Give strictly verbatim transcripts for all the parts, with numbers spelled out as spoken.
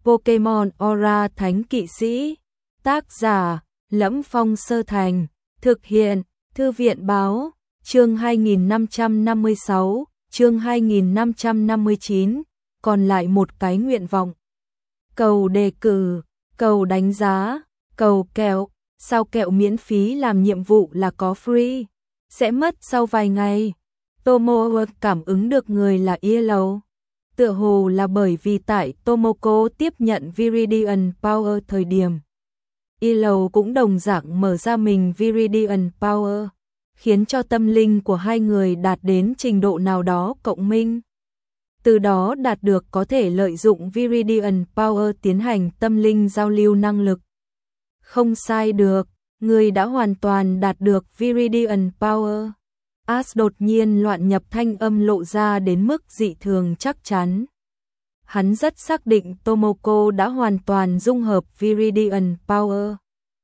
Pokemon Aura Thánh Kỵ Sĩ. Tác giả: Lẫm Phong Sơ Thành. Thực hiện: Thư viện báo. Chương hai nghìn năm trăm năm mươi sáu, chương hai nghìn năm trăm năm mươi chín, còn lại một cái nguyện vọng. Cầu đề cử, cầu đánh giá, cầu kẹo, sao kẹo miễn phí làm nhiệm vụ là có free, sẽ mất sau vài ngày. Tomoe cảm ứng được người là Yellow. Tựa hồ là bởi vì tại Tomoko tiếp nhận Viridian Power thời điểm, Yellow cũng đồng dạng mở ra mình Viridian Power, khiến cho tâm linh của hai người đạt đến trình độ nào đó cộng minh. Từ đó đạt được có thể lợi dụng Viridian Power tiến hành tâm linh giao lưu năng lực. Không sai được, người đã hoàn toàn đạt được Viridian Power. Ash đột nhiên loạn nhập thanh âm lộ ra đến mức dị thường chắc chắn. Hắn rất xác định Tomoko đã hoàn toàn dung hợp Viridian Power.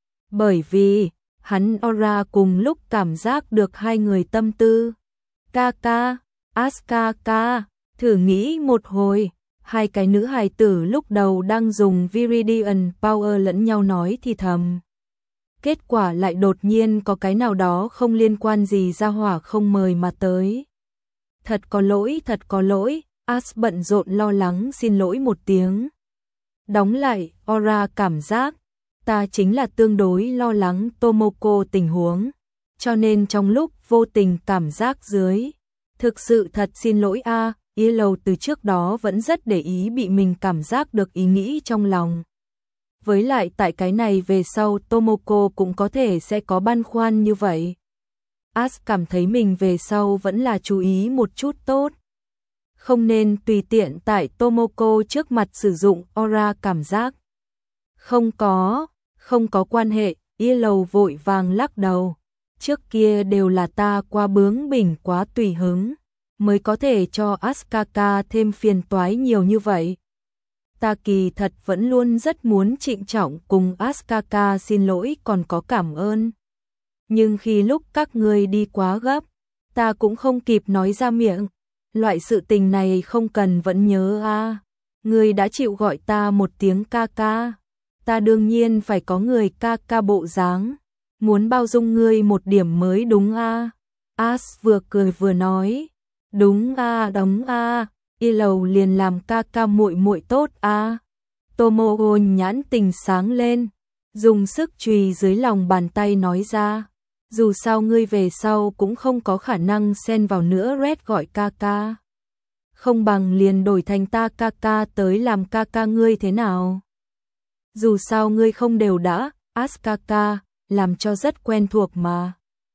Bởi vì, hắn aura cùng lúc cảm giác được hai người tâm tư. Kaka, Ash Kaka, thử nghĩ một hồi, hai cái nữ hài tử lúc đầu đang dùng Viridian Power lẫn nhau nói thì thầm. Kết quả lại đột nhiên có cái nào đó không liên quan gì ra hỏa không mời mà tới. Thật có lỗi, thật có lỗi, Ash bận rộn lo lắng xin lỗi một tiếng. Đóng lại, aura cảm giác, ta chính là tương đối lo lắng Tomoko tình huống, cho nên trong lúc vô tình cảm giác dưới. Thực sự thật xin lỗi a, à, Yellow từ trước đó vẫn rất để ý bị mình cảm giác được ý nghĩ trong lòng. Với lại tại cái này về sau Tomoko cũng có thể sẽ có băn khoăn như vậy. Ash cảm thấy mình về sau vẫn là chú ý một chút tốt. Không nên tùy tiện tại Tomoko trước mặt sử dụng aura cảm giác. Không có, không có quan hệ, Yellow vội vàng lắc đầu. Trước kia đều là ta quá bướng bỉnh quá tùy hứng, mới có thể cho Asukaka thêm phiền toái nhiều như vậy. Ta kỳ thật vẫn luôn rất muốn trịnh trọng cùng Asukaka xin lỗi còn có cảm ơn. Nhưng khi lúc các ngươi đi quá gấp, ta cũng không kịp nói ra miệng. Loại sự tình này không cần vẫn nhớ a. À. Ngươi đã chịu gọi ta một tiếng ca ca. Ta đương nhiên phải có người ca ca bộ dáng. Muốn bao dung ngươi một điểm mới đúng a. À. Ash vừa cười vừa nói. Đúng a, à, đúng a. À. Yellow liền làm ca ca muội muội tốt a. À. Tomoe nhãn tình sáng lên, dùng sức chùy dưới lòng bàn tay nói ra, dù sao ngươi về sau cũng không có khả năng xen vào nữa. Red gọi ca ca, không bằng liền đổi thành ta ca ca tới làm ca ca ngươi thế nào? Dù sao ngươi không đều đã, Asukaka, làm cho rất quen thuộc mà.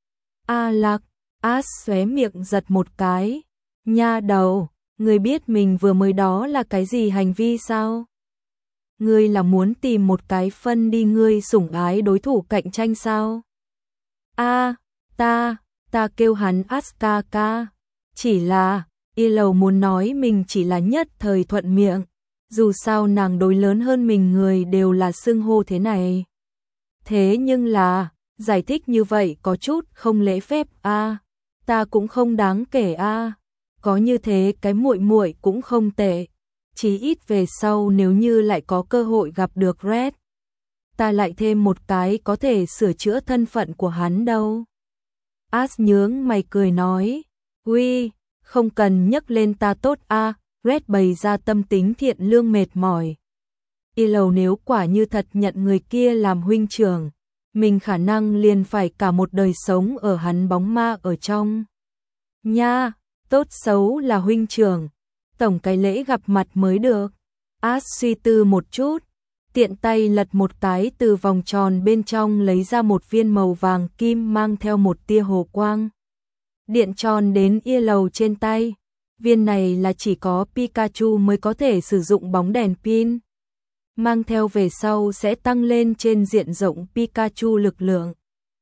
A Lạc, Ash xóe miệng giật một cái, nha đầu. Ngươi biết mình vừa mới đó là cái gì hành vi sao? Ngươi là muốn tìm một cái phân đi ngươi sủng ái đối thủ cạnh tranh sao? A, à, ta, ta kêu hắn Asukaka. Chỉ là, Yellow muốn nói mình chỉ là nhất thời thuận miệng. Dù sao nàng đối lớn hơn mình người đều là xưng hô thế này. Thế nhưng là, giải thích như vậy có chút không lễ phép a. À, ta cũng không đáng kể a. À. Có như thế cái muội muội cũng không tệ. Chí ít về sau nếu như lại có cơ hội gặp được Red, ta lại thêm một cái có thể sửa chữa thân phận của hắn đâu. Ash nhướng mày cười nói, uy, không cần nhắc lên ta tốt a. À. Red bày ra tâm tính thiện lương mệt mỏi. Yellow nếu quả như thật nhận người kia làm huynh trưởng, mình khả năng liền phải cả một đời sống ở hắn bóng ma ở trong. Nha, tốt xấu là huynh trưởng, tổng cái lễ gặp mặt mới được. Ash suy tư một chút, tiện tay lật một cái từ vòng tròn bên trong lấy ra một viên màu vàng kim mang theo một tia hồ quang. Điện tròn đến Yellow trên tay, viên này là chỉ có Pikachu mới có thể sử dụng bóng đèn pin. Mang theo về sau sẽ tăng lên trên diện rộng Pikachu lực lượng.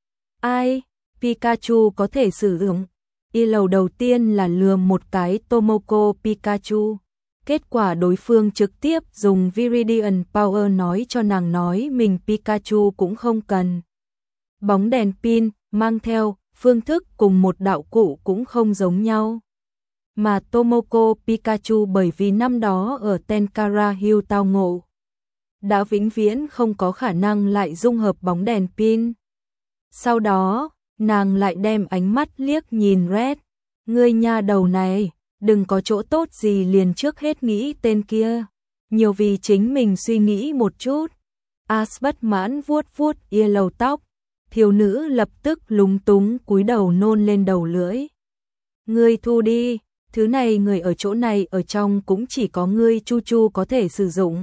Ai, Pikachu có thể sử dụng. Yellow đầu tiên là lừa một cái Tomoko Pikachu. Kết quả đối phương trực tiếp dùng Viridian Power nói cho nàng nói mình Pikachu cũng không cần. Bóng đèn pin, mang theo, phương thức cùng một đạo cụ cũng không giống nhau. Mà Tomoko Pikachu bởi vì năm đó ở Tenkara Hill tao ngộ, đã vĩnh viễn không có khả năng lại dung hợp bóng đèn pin. Sau đó, nàng lại đem ánh mắt liếc nhìn Red. Ngươi nha đầu này, đừng có chỗ tốt gì liền trước hết nghĩ tên kia. Nhiều vì chính mình suy nghĩ một chút. As bất mãn vuốt vuốt yellow tóc. Thiếu nữ lập tức lúng túng cúi đầu nôn lên đầu lưỡi. Ngươi thu đi, thứ này người ở chỗ này ở trong cũng chỉ có ngươi Chu Chu có thể sử dụng.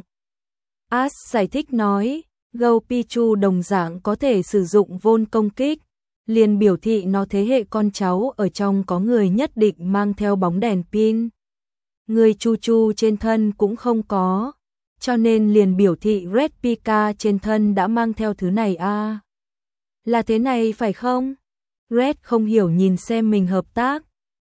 As giải thích nói, Gâu Pichu đồng dạng có thể sử dụng vôn công kích, liền biểu thị nó thế hệ con cháu ở trong có người nhất định mang theo bóng đèn pin. Người Chu Chu trên thân cũng không có, cho nên liền biểu thị Red Pika trên thân đã mang theo thứ này a. À. Là thế này phải không? Red không hiểu nhìn xem mình hợp tác.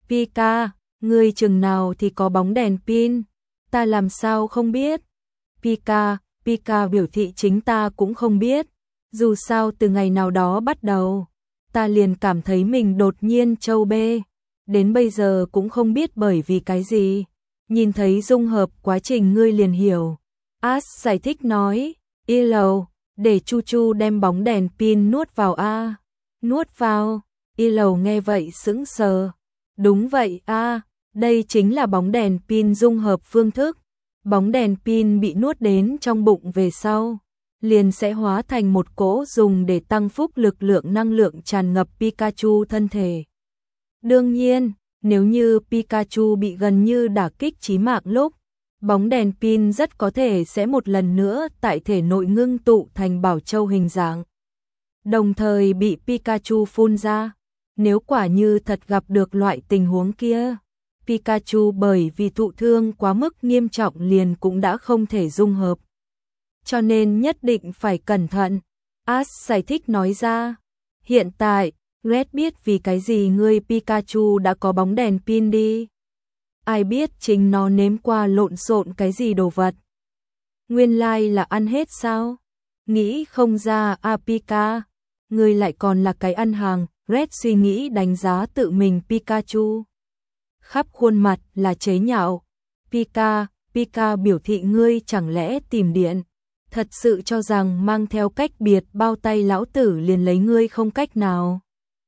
Pika, ngươi chừng nào thì có bóng đèn pin, ta làm sao không biết? Pika, Pika biểu thị chính ta cũng không biết, dù sao từ ngày nào đó bắt đầu, ta liền cảm thấy mình đột nhiên trâu bê, đến bây giờ cũng không biết bởi vì cái gì, nhìn thấy dung hợp quá trình ngươi liền hiểu. As giải thích nói, Yellow, để Chu Chu đem bóng đèn pin nuốt vào a. Nuốt vào, Yellow nghe vậy sững sờ. Đúng vậy a, đây chính là bóng đèn pin dung hợp phương thức. Bóng đèn pin bị nuốt đến trong bụng về sau, liền sẽ hóa thành một cỗ dùng để tăng phúc lực lượng năng lượng tràn ngập Pikachu thân thể. Đương nhiên, nếu như Pikachu bị gần như đả kích chí mạng lúc, bóng đèn pin rất có thể sẽ một lần nữa tại thể nội ngưng tụ thành bảo châu hình dạng, đồng thời bị Pikachu phun ra. Nếu quả như thật gặp được loại tình huống kia, Pikachu bởi vì thụ thương quá mức nghiêm trọng liền cũng đã không thể dung hợp. Cho nên nhất định phải cẩn thận. As giải thích nói ra. Hiện tại, Red biết vì cái gì ngươi Pikachu đã có bóng đèn pin đi. Ai biết chính nó nếm qua lộn xộn cái gì đồ vật. Nguyên lai like là ăn hết sao? Nghĩ không ra a Pika, ngươi lại còn là cái ăn hàng. Red suy nghĩ đánh giá tự mình Pikachu. Khắp khuôn mặt là chế nhạo. Pika, Pika biểu thị ngươi chẳng lẽ tìm điện. Thật sự cho rằng mang theo cách biệt bao tay lão tử liền lấy ngươi không cách nào.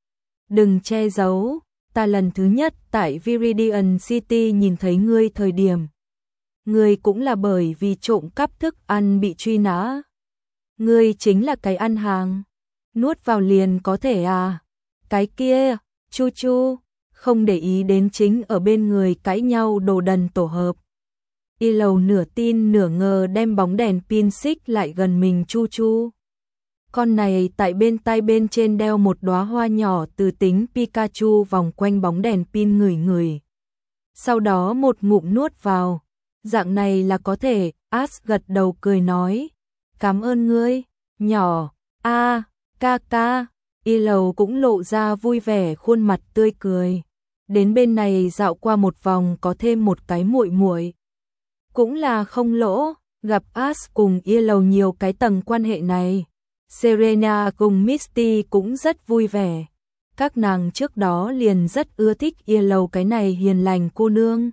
Đừng che giấu, ta lần thứ nhất tại Viridian City nhìn thấy ngươi thời điểm. Ngươi cũng là bởi vì trộm cắp thức ăn bị truy nã. Ngươi chính là cái ăn hàng. Nuốt vào liền có thể à? Cái kia, Chu Chu, không để ý đến chính ở bên người cãi nhau đồ đần tổ hợp. Yellow nửa tin nửa ngờ đem bóng đèn pin xích lại gần mình Chu Chu. Con này tại bên tay bên trên đeo một đóa hoa nhỏ từ tính Pikachu vòng quanh bóng đèn pin ngửi ngửi. Sau đó một ngụm nuốt vào. Dạng này là có thể, As gật đầu cười nói. Cảm ơn ngươi, nhỏ, a, ca ca. Yellow cũng lộ ra vui vẻ khuôn mặt tươi cười. Đến bên này dạo qua một vòng có thêm một cái muội muội. Cũng là không lỗ, gặp As cùng Yellow nhiều cái tầng quan hệ này. Serena cùng Misty cũng rất vui vẻ. Các nàng trước đó liền rất ưa thích Yellow cái này hiền lành cô nương.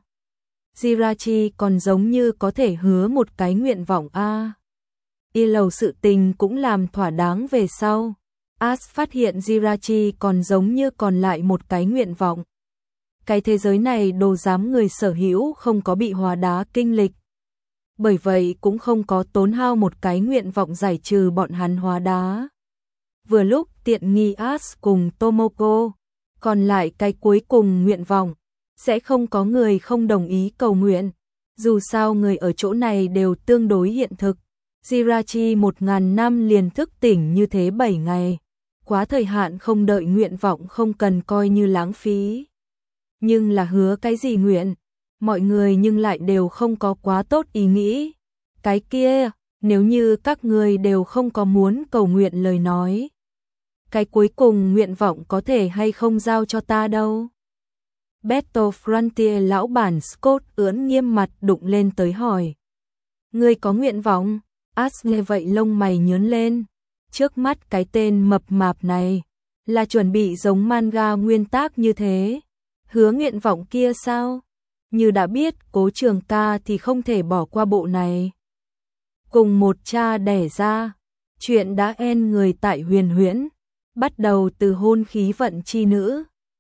Jirachi còn giống như có thể hứa một cái nguyện vọng a. À. Yellow sự tình cũng làm thỏa đáng về sau. As phát hiện Jirachi còn giống như còn lại một cái nguyện vọng. Cái thế giới này đồ giám người sở hữu không có bị hóa đá kinh lịch. Bởi vậy cũng không có tốn hao một cái nguyện vọng giải trừ bọn hắn hóa đá. Vừa lúc tiện nghi As cùng Tomoko, còn lại cái cuối cùng nguyện vọng, sẽ không có người không đồng ý cầu nguyện. Dù sao người ở chỗ này đều tương đối hiện thực. Jirachi một ngàn năm liền thức tỉnh như thế bảy ngày. Quá thời hạn không đợi nguyện vọng không cần coi như lãng phí. Nhưng là hứa cái gì nguyện, mọi người nhưng lại đều không có quá tốt ý nghĩ. Cái kia, nếu như các người đều không có muốn cầu nguyện lời nói. Cái cuối cùng nguyện vọng có thể hay không giao cho ta đâu. Battle Frontier lão bản Scott ưỡn nghiêm mặt đụng lên tới hỏi. Ngươi có nguyện vọng? As nghe vậy lông mày nhướng lên. Trước mắt cái tên mập mạp này là chuẩn bị giống manga nguyên tác như thế. Hứa nguyện vọng kia sao? Như đã biết Cố Trường ca thì không thể bỏ qua bộ này. cùng một cha đẻ ra. Chuyện đã en người tại Huyền Huyễn, bắt đầu từ hôn khí vận chi nữ,